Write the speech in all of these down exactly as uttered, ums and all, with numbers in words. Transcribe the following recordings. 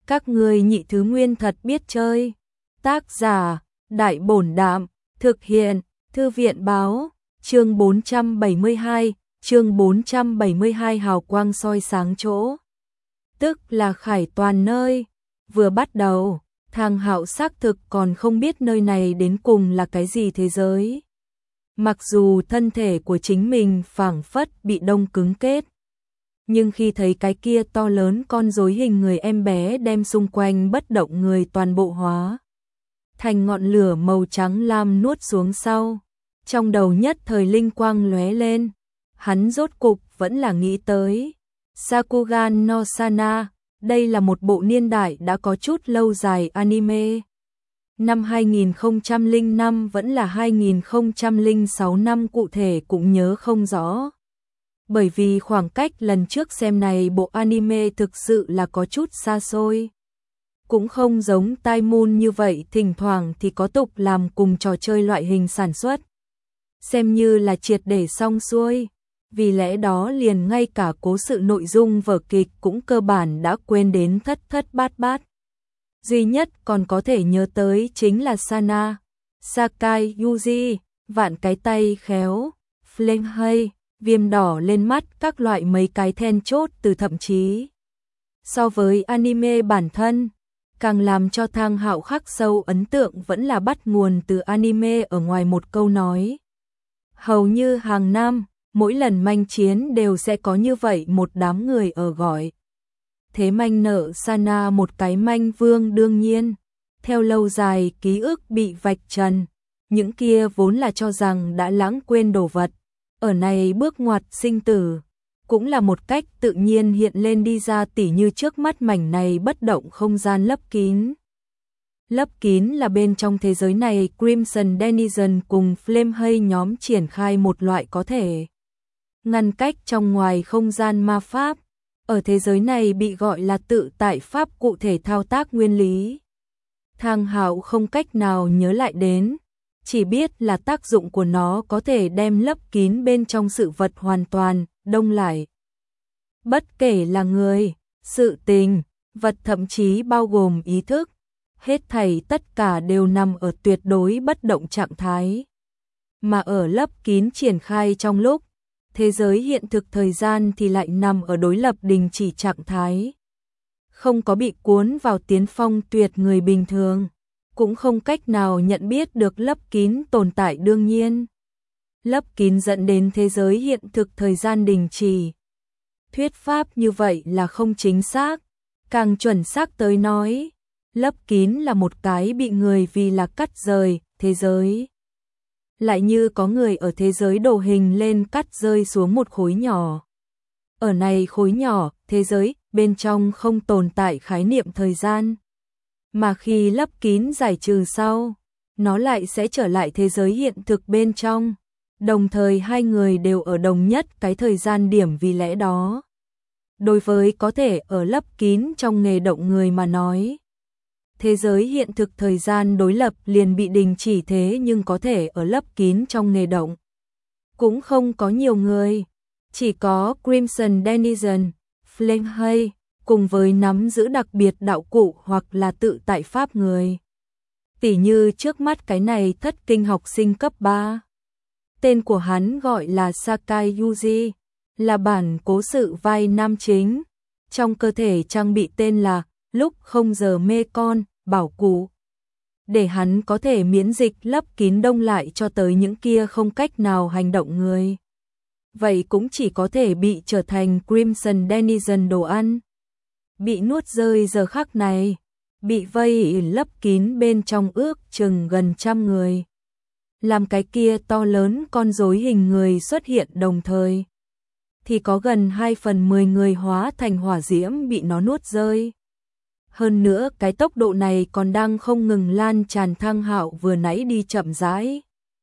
Các ngươi nhị thứ nguyên thật biết chơi. Tác giả, Đại Bổn Đạm, thực hiện, Thư viện Báo, chương bốn trăm bảy mươi hai, chương bốn trăm bảy mươi hai hào quang soi sáng chỗ. Tức là Khải Toàn nơi. Vừa bắt đầu, Thang Hạo xác thực còn không biết nơi này đến cùng là cái gì thế giới. Mặc dù thân thể của chính mình phảng phất bị đông cứng kết. Nhưng khi thấy cái kia to lớn con rối hình người em bé đem xung quanh bất động người toàn bộ hóa thành ngọn lửa màu trắng lam nuốt xuống sau, trong đầu nhất thời linh quang lóe lên, hắn rốt cục vẫn là nghĩ tới Sakugan no Sana, đây là một bộ niên đại đã có chút lâu dài anime. Năm hai nghìn không trăm lẻ năm vẫn là hai nghìn không trăm lẻ sáu năm cụ thể cũng nhớ không rõ. Bởi vì khoảng cách lần trước xem này bộ anime thực sự là có chút xa xôi. Cũng không giống Tai Moon như vậy thỉnh thoảng thì có tục làm cùng trò chơi loại hình sản xuất. Xem như là triệt để xong xuôi. Vì lẽ đó liền ngay cả cố sự nội dung vở kịch cũng cơ bản đã quên đến thất thất bát bát. Duy nhất còn có thể nhớ tới chính là Sana, Sakai Yuji, vạn cái tay khéo, Flame hay, viêm đỏ lên mắt các loại mấy cái then chốt từ thậm chí. So với anime bản thân, càng làm cho Thang Hạo khắc sâu ấn tượng vẫn là bắt nguồn từ anime ở ngoài một câu nói. Hầu như hàng năm, mỗi lần manh chiến đều sẽ có như vậy một đám người ở gọi. Thế manh nợ Sana một cái manh vương đương nhiên, theo lâu dài ký ức bị vạch trần, những kia vốn là cho rằng đã lãng quên đồ vật, ở này bước ngoặt sinh tử, cũng là một cách tự nhiên hiện lên đi ra tỉ như trước mắt mảnh này bất động không gian lấp kín. Lấp kín là bên trong thế giới này Crimson Denizen cùng Flame hay nhóm triển khai một loại có thể ngăn cách trong ngoài không gian ma pháp. Ở thế giới này bị gọi là tự tại pháp cụ thể thao tác nguyên lý. Thang Hạo không cách nào nhớ lại đến, chỉ biết là tác dụng của nó có thể đem lấp kín bên trong sự vật hoàn toàn, đông lại. Bất kể là người, sự tình, vật thậm chí bao gồm ý thức, hết thảy tất cả đều nằm ở tuyệt đối bất động trạng thái. Mà ở lấp kín triển khai trong lúc thế giới hiện thực thời gian thì lại nằm ở đối lập đình chỉ trạng thái. Không có bị cuốn vào tiến phong tuyệt người bình thường, cũng không cách nào nhận biết được lấp kín tồn tại đương nhiên. Lấp kín dẫn đến thế giới hiện thực thời gian đình chỉ. Thuyết pháp như vậy là không chính xác, càng chuẩn xác tới nói, lấp kín là một cái bị người vì là cắt rời thế giới. Lại như có người ở thế giới đồ hình lên cắt rơi xuống một khối nhỏ. Ở này khối nhỏ, thế giới, bên trong không tồn tại khái niệm thời gian. Mà khi lấp kín giải trừ sau, nó lại sẽ trở lại thế giới hiện thực bên trong. Đồng thời hai người đều ở đồng nhất cái thời gian điểm vì lẽ đó. Đối với có thể ở lấp kín trong nghề động người mà nói. Thế giới hiện thực thời gian đối lập liền bị đình chỉ thế nhưng có thể ở lấp kín trong nghề động. Cũng không có nhiều người, chỉ có Crimson Denizen, Flame hay, cùng với nắm giữ đặc biệt đạo cụ hoặc là tự tại pháp người. Tỉ như trước mắt cái này thất kinh học sinh cấp ba. Tên của hắn gọi là Sakai Yuji, là bản cố sự vai nam chính. Trong cơ thể trang bị tên là lúc không giờ mê con, bảo cụ. Để hắn có thể miễn dịch lấp kín đông lại cho tới những kia không cách nào hành động người. Vậy cũng chỉ có thể bị trở thành Crimson Denizen đồ ăn. Bị nuốt rơi giờ khắc này, bị vây lấp kín bên trong ước chừng gần trăm người. Làm cái kia to lớn con rối hình người xuất hiện đồng thời. Thì có gần hai phần mười người hóa thành hỏa diễm bị nó nuốt rơi. Hơn nữa cái tốc độ này còn đang không ngừng lan tràn. Thang Hạo vừa nãy đi chậm rãi.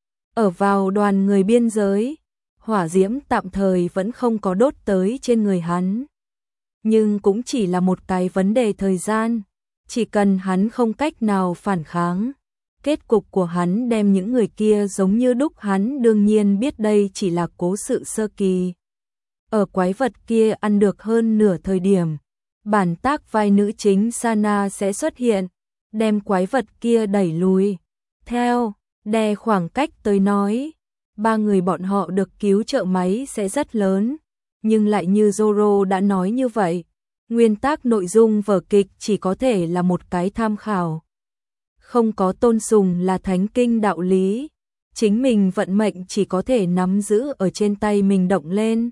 Ở vào đoàn người biên giới, hỏa diễm tạm thời vẫn không có đốt tới trên người hắn. Nhưng cũng chỉ là một cái vấn đề thời gian, chỉ cần hắn không cách nào phản kháng. Kết cục của hắn đem những người kia giống như đúc hắn đương nhiên biết đây chỉ là cố sự sơ kỳ. Ở quái vật kia ăn được hơn nửa thời điểm, bản tác vai nữ chính Sana sẽ xuất hiện, đem quái vật kia đẩy lùi. Theo, đè khoảng cách tới nói, ba người bọn họ được cứu trợ máy sẽ rất lớn, nhưng lại như Zoro đã nói như vậy, nguyên tắc nội dung vở kịch chỉ có thể là một cái tham khảo. Không có tôn sùng là thánh kinh đạo lý, chính mình vận mệnh chỉ có thể nắm giữ ở trên tay mình động lên.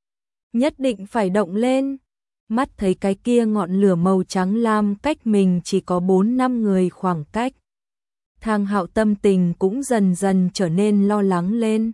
Nhất định phải động lên. Mắt thấy cái kia ngọn lửa màu trắng lam cách mình chỉ có bốn năm người khoảng cách. Thang Hạo tâm tình cũng dần dần trở nên lo lắng lên.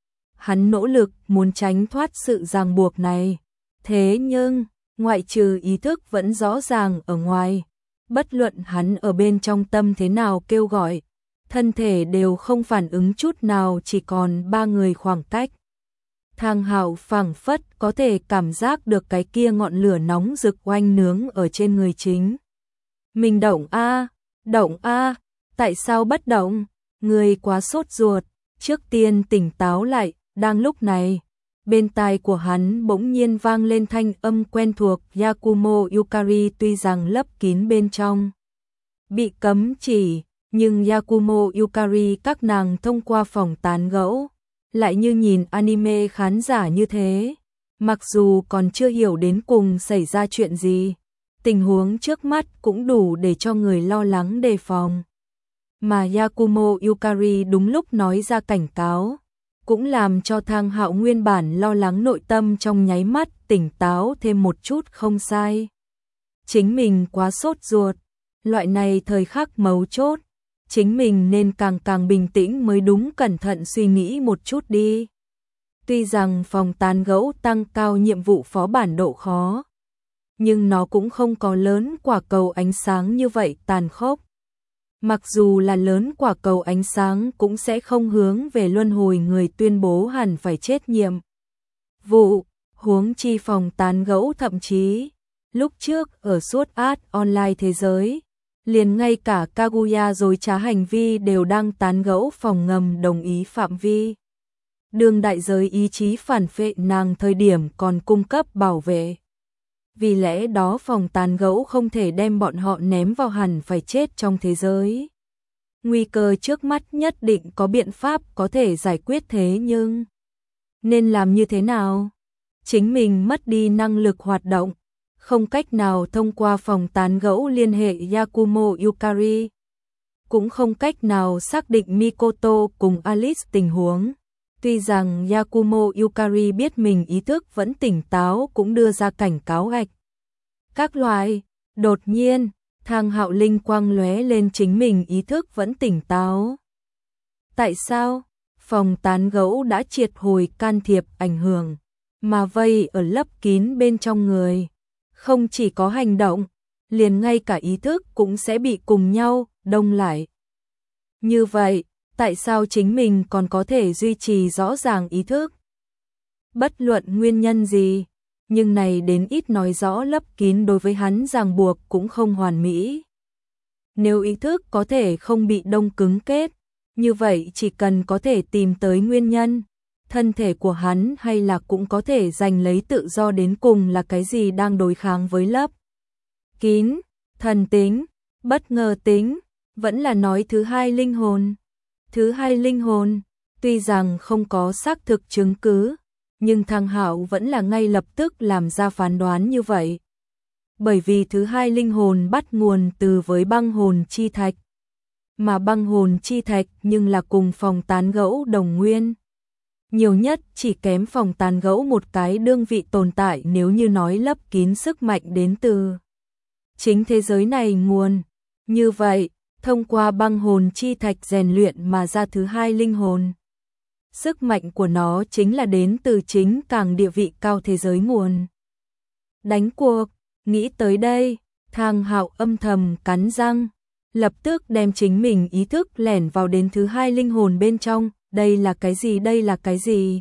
Hắn nỗ lực muốn tránh thoát sự ràng buộc này. Thế nhưng, ngoại trừ ý thức vẫn rõ ràng ở ngoài. Bất luận hắn ở bên trong tâm thế nào kêu gọi, thân thể đều không phản ứng chút nào, chỉ còn ba người khoảng cách. Thang Hạo phảng phất có thể cảm giác được cái kia ngọn lửa nóng rực oanh nướng ở trên người chính. Mình động a, động a, tại sao bất động? Người quá sốt ruột, trước tiên tỉnh táo lại. Đang lúc này, bên tai của hắn bỗng nhiên vang lên thanh âm quen thuộc. Yakumo Yukari tuy rằng lấp kín bên trong, bị cấm chỉ, nhưng Yakumo Yukari các nàng thông qua phòng tán gẫu, lại như nhìn anime khán giả như thế. Mặc dù còn chưa hiểu đến cùng xảy ra chuyện gì, tình huống trước mắt cũng đủ để cho người lo lắng đề phòng. Mà Yakumo Yukari đúng lúc nói ra cảnh cáo, cũng làm cho Thang Hạo nguyên bản lo lắng nội tâm trong nháy mắt tỉnh táo thêm một chút. Không sai, chính mình quá sốt ruột, loại này thời khắc mấu chốt, chính mình nên càng càng bình tĩnh mới đúng, cẩn thận suy nghĩ một chút đi. Tuy rằng phòng tán gẫu tăng cao nhiệm vụ phó bản độ khó, nhưng nó cũng không có lớn quả cầu ánh sáng như vậy tàn khốc. Mặc dù là lớn quả cầu ánh sáng cũng sẽ không hướng về luân hồi người tuyên bố hẳn phải chết nhiệm vụ, huống chi phòng tán gẫu thậm chí lúc trước ở suốt Art Online thế giới, liền ngay cả Kaguya dối trá hành vi đều đang tán gẫu phòng ngầm đồng ý phạm vi. Đường đại giới ý chí phản phệ nàng thời điểm còn cung cấp bảo vệ. Vì lẽ đó phòng tán gẫu không thể đem bọn họ ném vào hẳn phải chết trong thế giới. Nguy cơ trước mắt nhất định có biện pháp có thể giải quyết, thế nhưng nên làm như thế nào? Chính mình mất đi năng lực hoạt động, không cách nào thông qua phòng tán gẫu liên hệ Yakumo Yukari, cũng không cách nào xác định Mikoto cùng Alice tình huống. Tuy rằng Yakumo Yukari biết mình ý thức vẫn tỉnh táo, cũng đưa ra cảnh cáo gạch các loại. Đột nhiên, Thang Hạo linh quang lóe lên, chính mình ý thức vẫn tỉnh táo. Tại sao? Phòng tán gẫu đã triệt hồi can thiệp ảnh hưởng, mà vây ở lấp kín bên trong người. Không chỉ có hành động, liền ngay cả ý thức cũng sẽ bị cùng nhau đông lại. Như vậy, tại sao chính mình còn có thể duy trì rõ ràng ý thức? Bất luận nguyên nhân gì, nhưng này đến ít nói rõ lấp kín đối với hắn ràng buộc cũng không hoàn mỹ. Nếu ý thức có thể không bị đông cứng kết, như vậy chỉ cần có thể tìm tới nguyên nhân, thân thể của hắn hay là cũng có thể giành lấy tự do. Đến cùng là cái gì đang đối kháng với lấp kín? Thần tính, bất ngờ tính, vẫn là nói thứ hai linh hồn. Thứ hai linh hồn, tuy rằng không có xác thực chứng cứ, nhưng Thang Hạo vẫn là ngay lập tức làm ra phán đoán như vậy. Bởi vì thứ hai linh hồn bắt nguồn từ với băng hồn chi thạch, mà băng hồn chi thạch nhưng là cùng phòng tán gẫu đồng nguyên. Nhiều nhất chỉ kém phòng tán gẫu một cái đương vị tồn tại. Nếu như nói lấp kín sức mạnh đến từ chính thế giới này nguồn, như vậy thông qua băng hồn chi thạch rèn luyện mà ra thứ hai linh hồn, sức mạnh của nó chính là đến từ chính càng địa vị cao thế giới nguồn. Đánh cuộc, nghĩ tới đây, Thang Hạo âm thầm cắn răng, lập tức đem chính mình ý thức lẻn vào đến thứ hai linh hồn bên trong. Đây là cái gì? Đây là cái gì?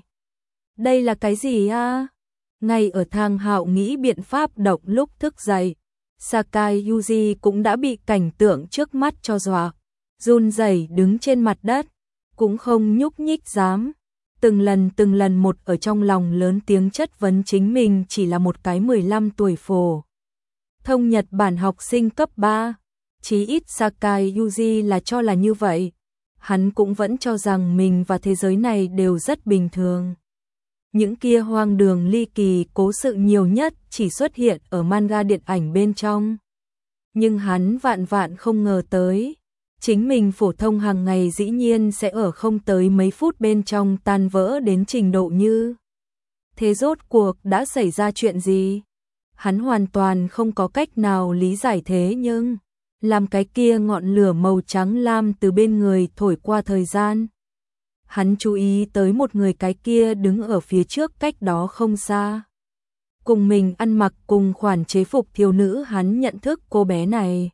Đây là cái gì a? À? Ngay ở Thang Hạo nghĩ biện pháp động lúc thức dậy, Sakai Yuji cũng đã bị cảnh tượng trước mắt cho dọa, run rẩy đứng trên mặt đất, cũng không nhúc nhích dám, từng lần từng lần một ở trong lòng lớn tiếng chất vấn chính mình chỉ là một cái mười lăm tuổi phổ thông Nhật Bản học sinh cấp ba. Chí ít Sakai Yuji là cho là như vậy. Hắn cũng vẫn cho rằng mình và thế giới này đều rất bình thường. Những kia hoang đường ly kỳ cố sự nhiều nhất chỉ xuất hiện ở manga điện ảnh bên trong. Nhưng hắn vạn vạn không ngờ tới, chính mình phổ thông hàng ngày dĩ nhiên sẽ ở không tới mấy phút bên trong tan vỡ đến trình độ như. Thế rốt cuộc đã xảy ra chuyện gì? Hắn hoàn toàn không có cách nào lý giải thế nhưng, làm cái kia ngọn lửa màu trắng lam từ bên người thổi qua thời gian. Hắn chú ý tới một người cái kia đứng ở phía trước cách đó không xa. Cùng mình ăn mặc cùng khoản chế phục thiếu nữ hắn nhận thức cô bé này.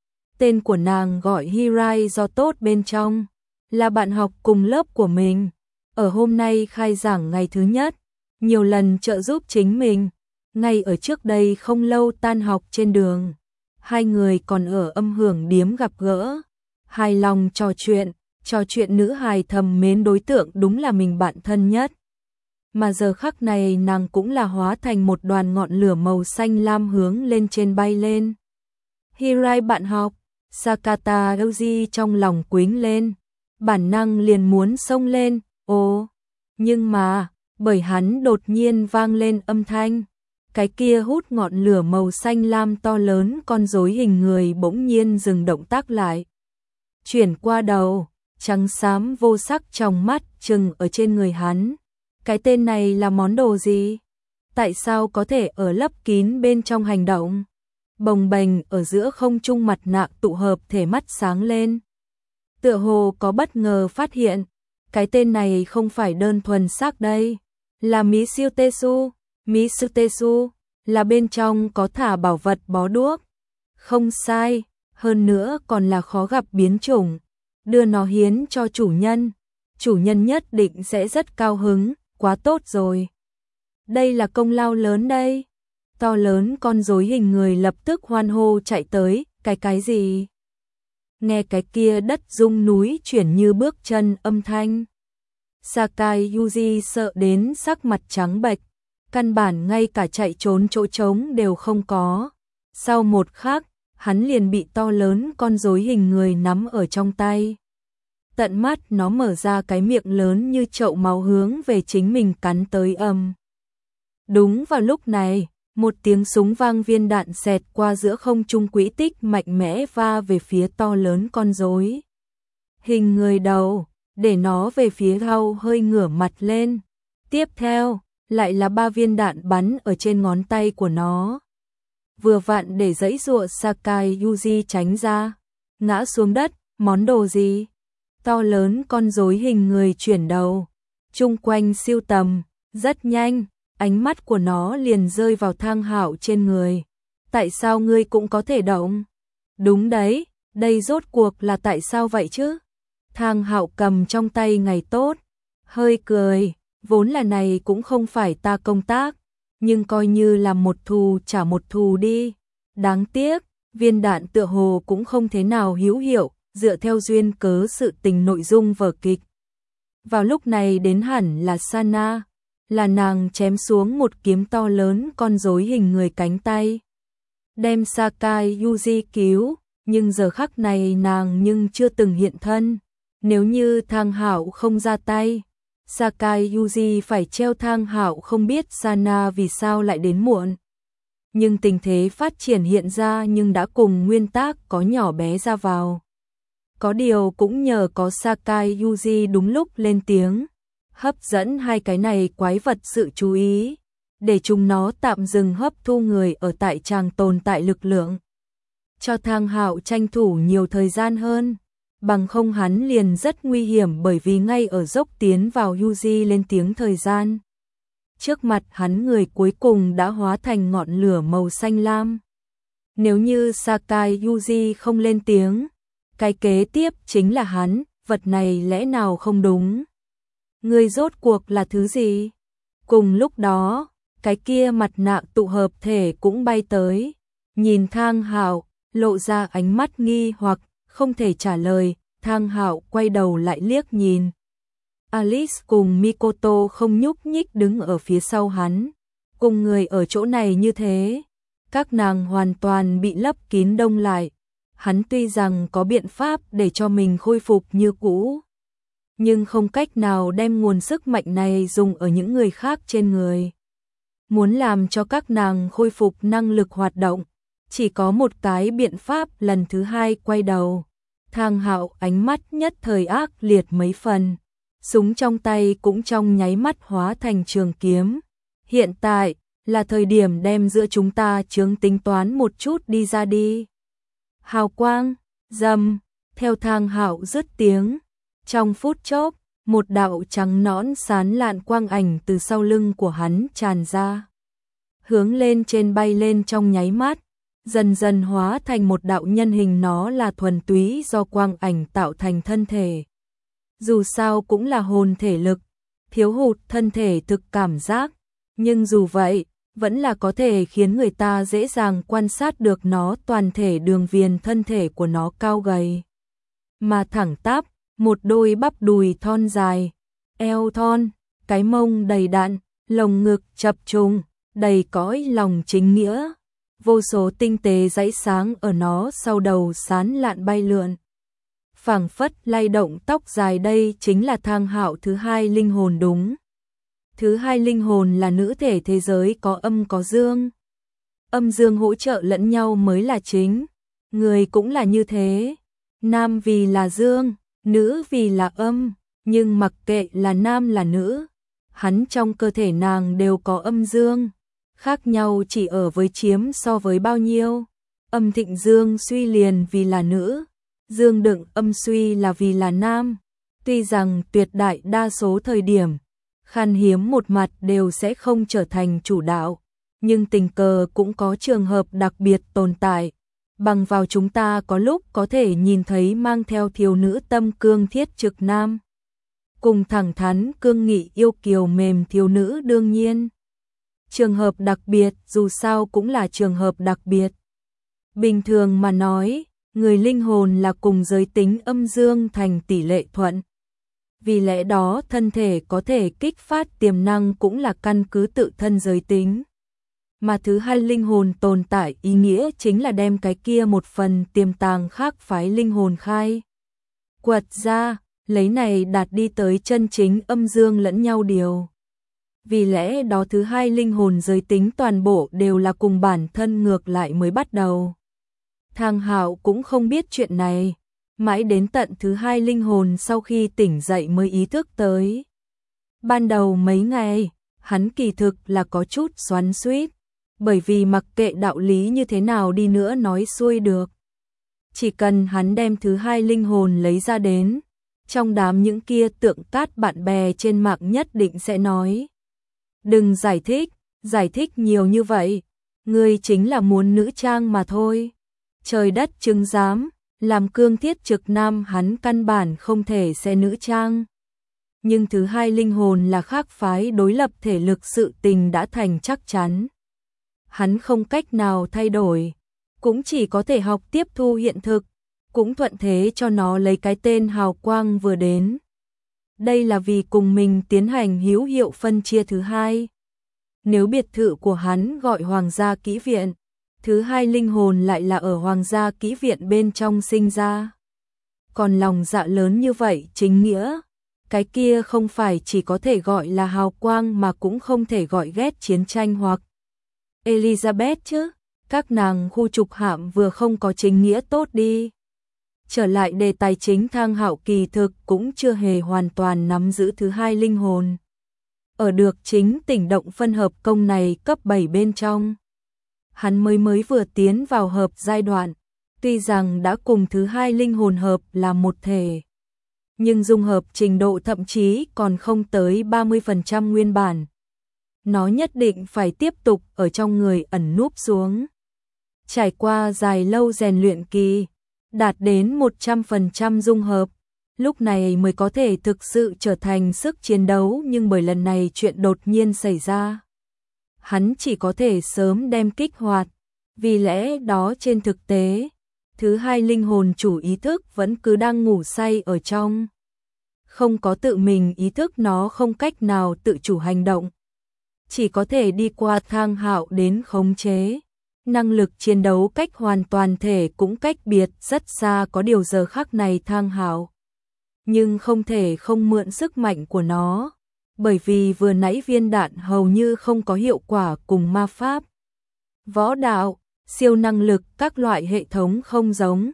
Tên của nàng gọi Hirai do tốt bên trong, là bạn học cùng lớp của mình. Ở hôm nay khai giảng ngày thứ nhất, nhiều lần trợ giúp chính mình. Ngay ở trước đây không lâu tan học trên đường, hai người còn ở âm hưởng điếm gặp gỡ. Hài lòng trò chuyện, trò chuyện nữ hài thầm mến đối tượng đúng là mình bạn thân nhất. Mà giờ khắc này nàng cũng là hóa thành một đoàn ngọn lửa màu xanh lam hướng lên trên bay lên. Hirai bạn học, Sakata Yuji trong lòng quính lên, bản năng liền muốn xông lên, ồ, nhưng mà, bởi hắn đột nhiên vang lên âm thanh, cái kia hút ngọn lửa màu xanh lam to lớn con rối hình người bỗng nhiên dừng động tác lại. Chuyển qua đầu, trắng xám vô sắc trong mắt trừng ở trên người hắn. Cái tên này là món đồ gì? Tại sao có thể ở lấp kín bên trong hành động? Bồng bềnh ở giữa không trung mặt nạ tụ hợp thể mắt sáng lên. Tựa hồ có bất ngờ phát hiện, cái tên này không phải đơn thuần xác đây, là Mitsutesu, Mitsutesu, là bên trong có thả bảo vật bó đuốc. Không sai, hơn nữa còn là khó gặp biến chủng, đưa nó hiến cho chủ nhân, chủ nhân nhất định sẽ rất cao hứng, quá tốt rồi. Đây là công lao lớn đây. To lớn con rối hình người lập tức hoan hô chạy tới, cái cái gì? Nghe cái kia đất rung núi chuyển như bước chân âm thanh. Sakai Yuji sợ đến sắc mặt trắng bệch, căn bản ngay cả chạy trốn chỗ trống đều không có. Sau một khắc, hắn liền bị to lớn con rối hình người nắm ở trong tay. Tận mắt nó mở ra cái miệng lớn như chậu máu hướng về chính mình cắn tới ầm. Đúng vào lúc này, một tiếng súng vang, viên đạn xẹt qua giữa không trung, quỹ tích mạnh mẽ va về phía to lớn con rối hình người đầu, để nó về phía sau hơi ngửa mặt lên. Tiếp theo, lại là ba viên đạn bắn ở trên ngón tay của nó. Vừa vặn để giãy giụa Sakai Yuji tránh ra, ngã xuống đất. Món đồ gì? To lớn con rối hình người chuyển đầu, chung quanh siêu tầm, rất nhanh, ánh mắt của nó liền rơi vào Thang Hạo trên người. Tại sao ngươi cũng có thể động? Đúng đấy, đây rốt cuộc là tại sao vậy chứ? Thang Hạo cầm trong tay ngày tốt, hơi cười, vốn là này cũng không phải ta công tác, nhưng coi như là một thù trả một thù đi. Đáng tiếc, viên đạn tựa hồ cũng không thế nào hữu hiệu, dựa theo duyên cớ sự tình nội dung vở kịch. Vào lúc này đến hẳn là Sana, là nàng chém xuống một kiếm to lớn con rối hình người cánh tay, đem Sakai Yuji cứu, nhưng giờ khắc này nàng nhưng chưa từng hiện thân. Nếu như Thang Hạo không ra tay, Sakai Yuji phải treo Thang Hạo không biết Sana vì sao lại đến muộn. Nhưng tình thế phát triển hiện ra nhưng đã cùng nguyên tác có nhỏ bé ra vào. Có điều cũng nhờ có Sakai Yuji đúng lúc lên tiếng, hấp dẫn hai cái này quái vật sự chú ý, để chúng nó tạm dừng hấp thu người ở tại tràng tồn tại lực lượng. Cho Thang Hạo tranh thủ nhiều thời gian hơn, bằng không hắn liền rất nguy hiểm, bởi vì ngay ở dốc tiến vào Yuji lên tiếng thời gian. Trước mặt hắn người cuối cùng đã hóa thành ngọn lửa màu xanh lam. Nếu như Sakai Yuji không lên tiếng, cái kế tiếp chính là hắn, vật này lẽ nào không đúng? Người rốt cuộc là thứ gì? Cùng lúc đó, cái kia mặt nạ tụ hợp thể cũng bay tới, nhìn Thang Hạo, lộ ra ánh mắt nghi hoặc, không thể trả lời. Thang Hạo quay đầu lại liếc nhìn. Alice cùng Mikoto không nhúc nhích đứng ở phía sau hắn, cùng người ở chỗ này như thế, các nàng hoàn toàn bị lấp kín đông lại. Hắn tuy rằng có biện pháp để cho mình khôi phục như cũ, nhưng không cách nào đem nguồn sức mạnh này dùng ở những người khác trên người. Muốn làm cho các nàng khôi phục năng lực hoạt động, chỉ có một cái biện pháp. Lần thứ hai quay đầu, Thang Hạo ánh mắt nhất thời ác liệt mấy phần, súng trong tay cũng trong nháy mắt hóa thành trường kiếm. Hiện tại là thời điểm đem giữa chúng ta chướng tính toán một chút đi ra đi. Hào quang, rầm, theo Thang Hạo dứt tiếng, trong phút chốc, một đạo trắng nõn sán lạn quang ảnh từ sau lưng của hắn tràn ra, hướng lên trên bay lên trong nháy mắt, dần dần hóa thành một đạo nhân hình. Nó là thuần túy do quang ảnh tạo thành thân thể. Dù sao cũng là hồn thể lực, thiếu hụt thân thể thực cảm giác, nhưng dù vậy, vẫn là có thể khiến người ta dễ dàng quan sát được nó. Toàn thể đường viền thân thể của nó cao gầy mà thẳng tắp, một đôi bắp đùi thon dài, eo thon, cái mông đầy đặn, lồng ngực chập trùng, đầy cõi lòng chính nghĩa. Vô số tinh tế dãy sáng ở nó sau đầu sán lạn bay lượn, phảng phất lay động tóc dài. Đây chính là Thang Hạo thứ hai linh hồn đúng. Thứ hai linh hồn là nữ thể thế giới có âm có dương. Âm dương hỗ trợ lẫn nhau mới là chính. Người cũng là như thế. Nam vì là dương, nữ vì là âm, nhưng mặc kệ là nam là nữ, hắn trong cơ thể nàng đều có âm dương. Khác nhau chỉ ở với chiếm so với bao nhiêu. Âm thịnh dương suy liền vì là nữ, dương đựng âm suy là vì là nam. Tuy rằng tuyệt đại đa số thời điểm, khan hiếm một mặt đều sẽ không trở thành chủ đạo, nhưng tình cờ cũng có trường hợp đặc biệt tồn tại. Bằng vào chúng ta có lúc có thể nhìn thấy mang theo thiếu nữ tâm cương thiết trực nam, cùng thẳng thắn cương nghị yêu kiều mềm thiếu nữ. Đương nhiên, trường hợp đặc biệt dù sao cũng là trường hợp đặc biệt. Bình thường mà nói, người linh hồn là cùng giới tính âm dương thành tỷ lệ thuận. Vì lẽ đó thân thể có thể kích phát tiềm năng cũng là căn cứ tự thân giới tính. Mà thứ hai linh hồn tồn tại ý nghĩa chính là đem cái kia một phần tiềm tàng khác phái linh hồn khai quật ra, lấy này đạt đi tới chân chính âm dương lẫn nhau điều. Vì lẽ đó thứ hai linh hồn giới tính toàn bộ đều là cùng bản thân ngược lại mới bắt đầu. Thang Hạo cũng không biết chuyện này, mãi đến tận thứ hai linh hồn sau khi tỉnh dậy mới ý thức tới. Ban đầu mấy ngày, hắn kỳ thực là có chút xoắn xuýt, bởi vì mặc kệ đạo lý như thế nào đi nữa nói xuôi được. Chỉ cần hắn đem thứ hai linh hồn lấy ra đến, trong đám những kia tượng cát bạn bè trên mạng nhất định sẽ nói: đừng giải thích, giải thích nhiều như vậy, ngươi chính là muốn nữ trang mà thôi. Trời đất chứng giám, làm cương thiết trực nam hắn căn bản không thể sẽ nữ trang. Nhưng thứ hai linh hồn là khác phái đối lập thể lực, sự tình đã thành chắc chắn. Hắn không cách nào thay đổi, cũng chỉ có thể học tiếp thu hiện thực, cũng thuận thế cho nó lấy cái tên hào quang vừa đến. Đây là vì cùng mình tiến hành hữu hiệu phân chia thứ hai. Nếu biệt thự của hắn gọi Hoàng gia kỹ viện, thứ hai linh hồn lại là ở Hoàng gia kỹ viện bên trong sinh ra. Còn lòng dạ lớn như vậy chính nghĩa, cái kia không phải chỉ có thể gọi là hào quang mà cũng không thể gọi ghét chiến tranh hoặc Elizabeth chứ. Các nàng khu trục hạm vừa không có chính nghĩa tốt đi. Trở lại đề tài chính, Thang Hạo kỳ thực cũng chưa hề hoàn toàn nắm giữ thứ hai linh hồn. Ở được chính tỉnh động phân hợp công này cấp bảy bên trong, hắn mới mới vừa tiến vào hợp giai đoạn, tuy rằng đã cùng thứ hai linh hồn hợp là một thể, nhưng dung hợp trình độ thậm chí còn không tới ba mươi phần trăm nguyên bản. Nó nhất định phải tiếp tục ở trong người ẩn núp xuống. Trải qua dài lâu rèn luyện kỳ, đạt đến một trăm phần trăm dung hợp, lúc này mới có thể thực sự trở thành sức chiến đấu. Nhưng bởi lần này chuyện đột nhiên xảy ra, hắn chỉ có thể sớm đem kích hoạt. Vì lẽ đó trên thực tế, thứ hai linh hồn chủ ý thức vẫn cứ đang ngủ say ở trong. Không có tự mình ý thức, nó không cách nào tự chủ hành động, chỉ có thể đi qua Thang Hạo đến khống chế. Năng lực chiến đấu cách hoàn toàn thể cũng cách biệt rất xa, có điều giờ khắc này Thang Hạo nhưng không thể không mượn sức mạnh của nó, bởi vì vừa nãy viên đạn hầu như không có hiệu quả cùng ma pháp. Võ đạo, siêu năng lực các loại hệ thống không giống.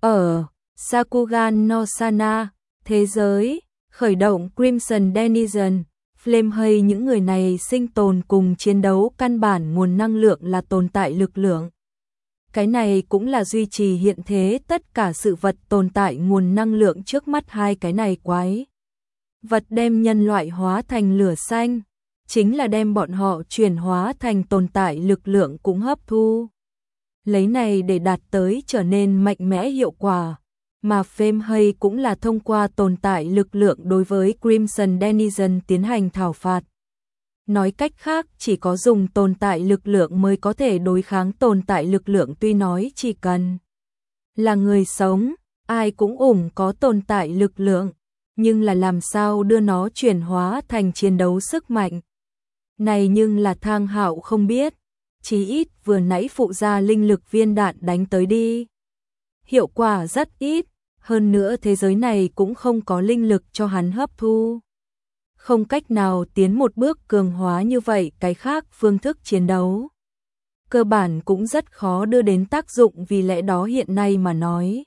Ở Sakugan no Sana, thế giới, khởi động Crimson Denizen, Flame hay những người này sinh tồn cùng chiến đấu, căn bản nguồn năng lượng là tồn tại lực lượng. Cái này cũng là duy trì hiện thế tất cả sự vật tồn tại nguồn năng lượng trước mắt. Hai cái này quái vật đem nhân loại hóa thành lửa xanh, chính là đem bọn họ chuyển hóa thành tồn tại lực lượng cũng hấp thu. Lấy này để đạt tới trở nên mạnh mẽ hiệu quả, mà Flame hay cũng là thông qua tồn tại lực lượng đối với Crimson Denizen tiến hành thảo phạt. Nói cách khác, chỉ có dùng tồn tại lực lượng mới có thể đối kháng tồn tại lực lượng, tuy nói chỉ cần là người sống, ai cũng ủng có tồn tại lực lượng, nhưng là làm sao đưa nó chuyển hóa thành chiến đấu sức mạnh. Này nhưng là Thang Hạo không biết, chí ít vừa nãy phụ gia linh lực viên đạn đánh tới đi. Hiệu quả rất ít, hơn nữa thế giới này cũng không có linh lực cho hắn hấp thu. Không cách nào tiến một bước cường hóa như vậy, cái khác phương thức chiến đấu cơ bản cũng rất khó đưa đến tác dụng, vì lẽ đó hiện nay mà nói,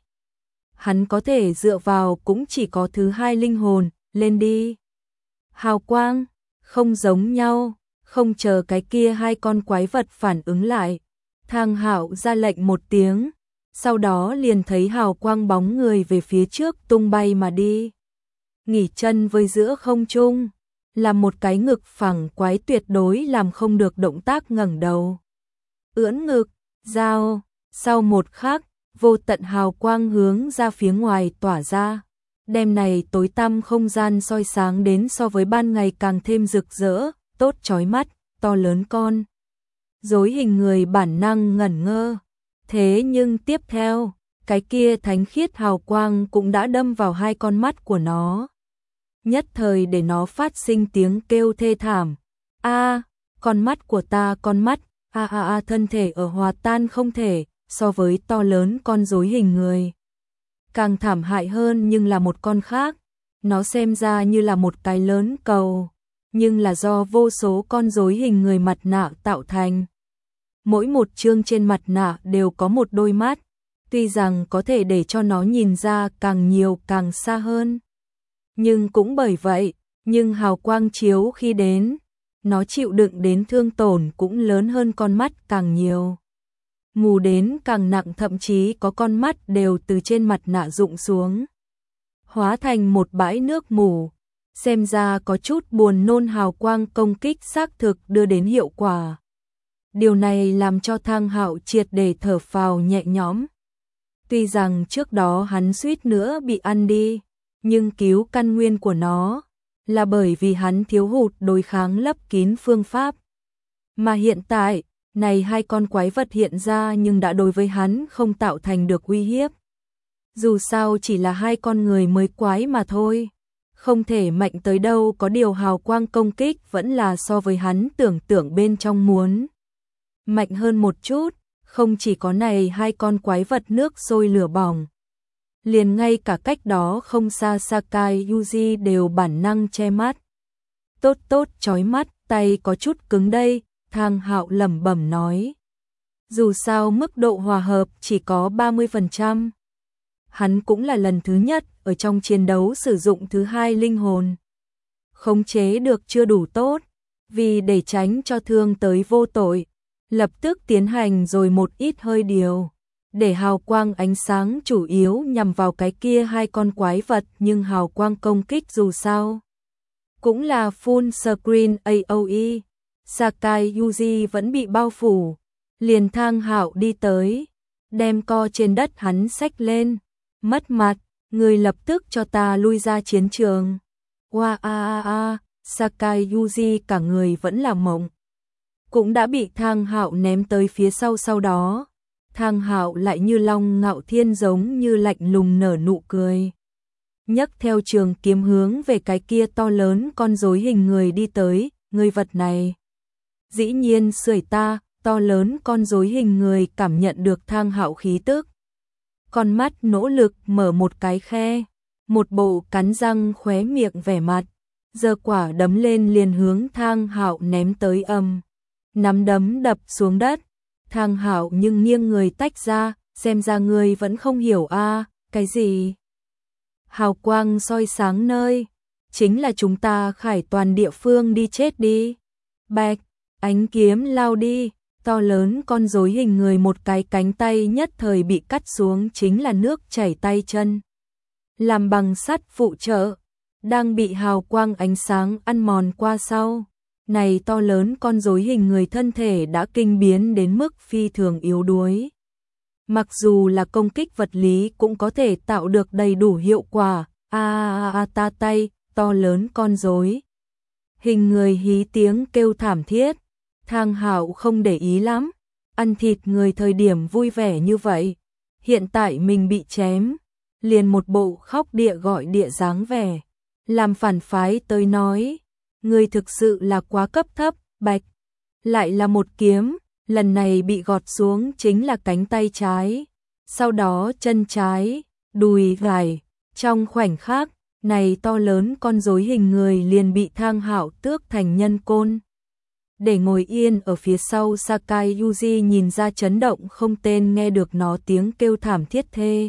hắn có thể dựa vào cũng chỉ có thứ hai linh hồn, lên đi. Hào quang, không giống nhau, không chờ cái kia hai con quái vật phản ứng lại. Thang Hạo ra lệnh một tiếng, sau đó liền thấy hào quang bóng người về phía trước tung bay mà đi. Nghỉ chân với giữa không trung, là một cái ngực phẳng quái tuyệt đối làm không được động tác ngẩng đầu. Ưỡn ngực, dao, sau một khắc, vô tận hào quang hướng ra phía ngoài tỏa ra. Đêm này tối tăm không gian soi sáng đến so với ban ngày càng thêm rực rỡ, tốt chói mắt, to lớn con. Rối hình người bản năng ngẩn ngơ. Thế nhưng tiếp theo, cái kia thánh khiết hào quang cũng đã đâm vào hai con mắt của nó. Nhất thời để nó phát sinh tiếng kêu thê thảm. A, con mắt của ta, con mắt, a a a, thân thể ở hòa tan không thể, so với to lớn con rối hình người. Càng thảm hại hơn nhưng là một con khác, nó xem ra như là một cái lớn cầu, nhưng là do vô số con rối hình người mặt nạ tạo thành. Mỗi một chương trên mặt nạ đều có một đôi mắt, tuy rằng có thể để cho nó nhìn ra càng nhiều càng xa hơn. Nhưng cũng bởi vậy, nhưng hào quang chiếu khi đến, nó chịu đựng đến thương tổn cũng lớn hơn con mắt càng nhiều. Mù đến càng nặng, thậm chí có con mắt đều từ trên mặt nạ rụng xuống, hóa thành một bãi nước mù. Xem ra có chút buồn nôn, hào quang công kích xác thực đưa đến hiệu quả. Điều này làm cho Thang Hạo triệt để thở phào nhẹ nhõm. Tuy rằng trước đó hắn suýt nữa bị ăn đi, nhưng cứu căn nguyên của nó là bởi vì hắn thiếu hụt đối kháng lấp kín phương pháp. Mà hiện tại, này hai con quái vật hiện ra nhưng đã đối với hắn không tạo thành được uy hiếp. Dù sao chỉ là hai con người mới quái mà thôi, không thể mạnh tới đâu, có điều hào quang công kích vẫn là so với hắn tưởng tượng bên trong muốn mạnh hơn một chút. Không chỉ có này hai con quái vật nước sôi lửa bỏng, liền ngay cả cách đó không xa Sakai Yuji đều bản năng che mắt. Tốt tốt, chói mắt, tay có chút cứng đây, Thang Hạo lẩm bẩm nói. Dù sao mức độ hòa hợp chỉ có ba mươi phần trăm. Hắn cũng là lần thứ nhất ở trong chiến đấu sử dụng thứ hai linh hồn. Khống chế được chưa đủ tốt, vì để tránh cho thương tới vô tội, lập tức tiến hành rồi một ít hơi điều, để hào quang ánh sáng chủ yếu nhằm vào cái kia hai con quái vật, nhưng hào quang công kích dù sao cũng là full screen a o e. Sakai Yuji vẫn bị bao phủ, liền Thang Hạo đi tới, đem co trên đất hắn xách lên. Mất mặt, người lập tức cho ta lui ra chiến trường. Wow, a a a, Sakai Yuji cả người vẫn là mộng, cũng đã bị Thang Hạo ném tới phía sau. Sau đó, Thang Hạo lại như long ngạo thiên giống như lạnh lùng nở nụ cười, nhấc theo trường kiếm hướng về cái kia to lớn con rối hình người đi tới. Người vật này dĩ nhiên sưởi ta, to lớn con rối hình người cảm nhận được Thang Hạo khí tức. Con mắt nỗ lực mở một cái khe, một bộ cắn răng khóe miệng vẻ mặt, giơ quả đấm lên liền hướng Thang Hạo ném tới âm. Nắm đấm đập xuống đất, Thang Hạo nhưng nghiêng người tách ra, xem ra ngươi vẫn không hiểu a, cái gì? Hào quang soi sáng nơi, chính là chúng ta Khải Toàn địa phương đi chết đi. Bạch, ánh kiếm lao đi, to lớn con rối hình người một cái cánh tay nhất thời bị cắt xuống chính là nước chảy tay chân. Làm bằng sắt phụ trợ, đang bị hào quang ánh sáng ăn mòn qua sau. Này to lớn con rối hình người thân thể đã kinh biến đến mức phi thường yếu đuối. Mặc dù là công kích vật lý cũng có thể tạo được đầy đủ hiệu quả. A a a ta tay, to lớn con rối hình người hí tiếng kêu thảm thiết. Thang Hạo không để ý lắm, ăn thịt người thời điểm vui vẻ như vậy, hiện tại mình bị chém, liền một bộ khóc địa gọi địa dáng vẻ, làm phản phái tới nói, người thực sự là quá cấp thấp. Bạch, lại là một kiếm, lần này bị gọt xuống chính là cánh tay trái, sau đó chân trái, đùi phải, trong khoảnh khắc này to lớn con rối hình người liền bị Thang Hạo tước thành nhân côn. Để ngồi yên ở phía sau Sakai Yuji nhìn ra chấn động không tên, nghe được nó tiếng kêu thảm thiết thê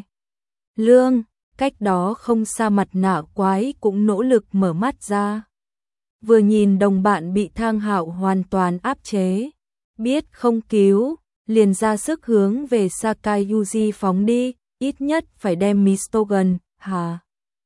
lương, cách đó không xa mặt nạ quái cũng nỗ lực mở mắt ra. Vừa nhìn đồng bạn bị Thang Hạo hoàn toàn áp chế, biết không cứu, liền ra sức hướng về Sakai Yuji phóng đi, ít nhất phải đem Mistogan, hà.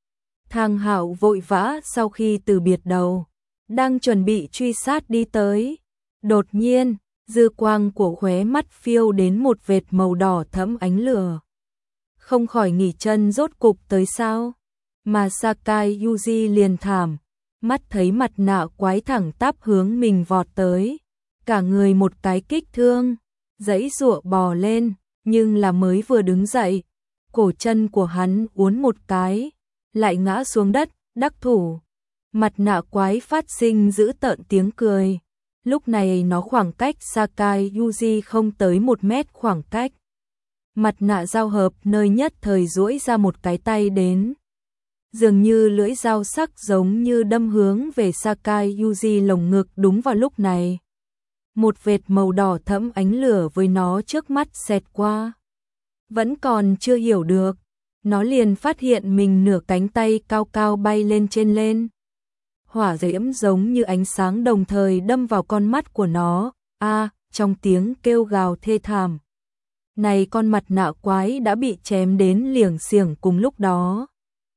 Thang Hạo vội vã sau khi từ biệt đầu, đang chuẩn bị truy sát đi tới. Đột nhiên, dư quang của khóe mắt phiêu đến một vệt màu đỏ thẫm ánh lửa. Không khỏi nghỉ chân, rốt cục tới sao? Mà Sakai Yuji liền thảm, mắt thấy mặt nạ quái thẳng tắp hướng mình vọt tới. Cả người một cái kích thương, giãy giụa bò lên, nhưng là mới vừa đứng dậy, cổ chân của hắn uốn một cái, lại ngã xuống đất, đắc thủ. Mặt nạ quái phát sinh dữ tợn tiếng cười. Lúc này nó khoảng cách Sakai Yuji không tới một mét khoảng cách. Mặt nạ giao hợp nơi nhất thời duỗi ra một cái tay đến. Dường như lưỡi dao sắc giống như đâm hướng về Sakai Yuji lồng ngực. Đúng vào lúc này, một vệt màu đỏ thẫm ánh lửa với nó trước mắt xẹt qua. Vẫn còn chưa hiểu được, nó liền phát hiện mình nửa cánh tay cao cao bay lên trên lên. Hỏa diễm giống như ánh sáng đồng thời đâm vào con mắt của nó. A, à, trong tiếng kêu gào thê thảm. Này con mặt nạ quái đã bị chém đến liềng xiềng cùng lúc đó.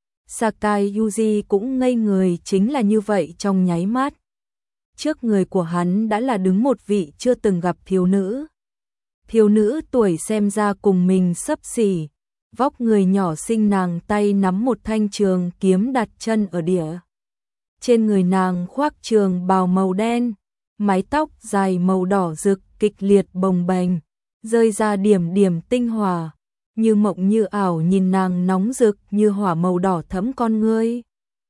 Sakai Yuji cũng ngây người, chính là như vậy trong nháy mắt. Trước người của hắn đã là đứng một vị chưa từng gặp thiếu nữ. Thiếu nữ tuổi xem ra cùng mình xấp xỉ, vóc người nhỏ xinh, nàng tay nắm một thanh trường kiếm đặt chân ở địa. Trên người nàng khoác trường bào màu đen, mái tóc dài màu đỏ rực kịch liệt bồng bềnh, rơi ra điểm điểm tinh hỏa, như mộng như ảo, nhìn nàng nóng rực như hỏa màu đỏ thẫm con ngươi.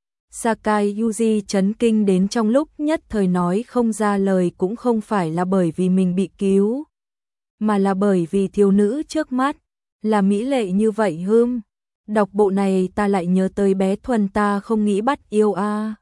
Sakai Yuji chấn kinh đến trong lúc nhất thời nói không ra lời, cũng không phải là bởi vì mình bị cứu, mà là bởi vì thiếu nữ trước mắt là mỹ lệ như vậy hưm. Đọc bộ này ta lại nhớ tới bé Thuần, ta không nghĩ bắt yêu a.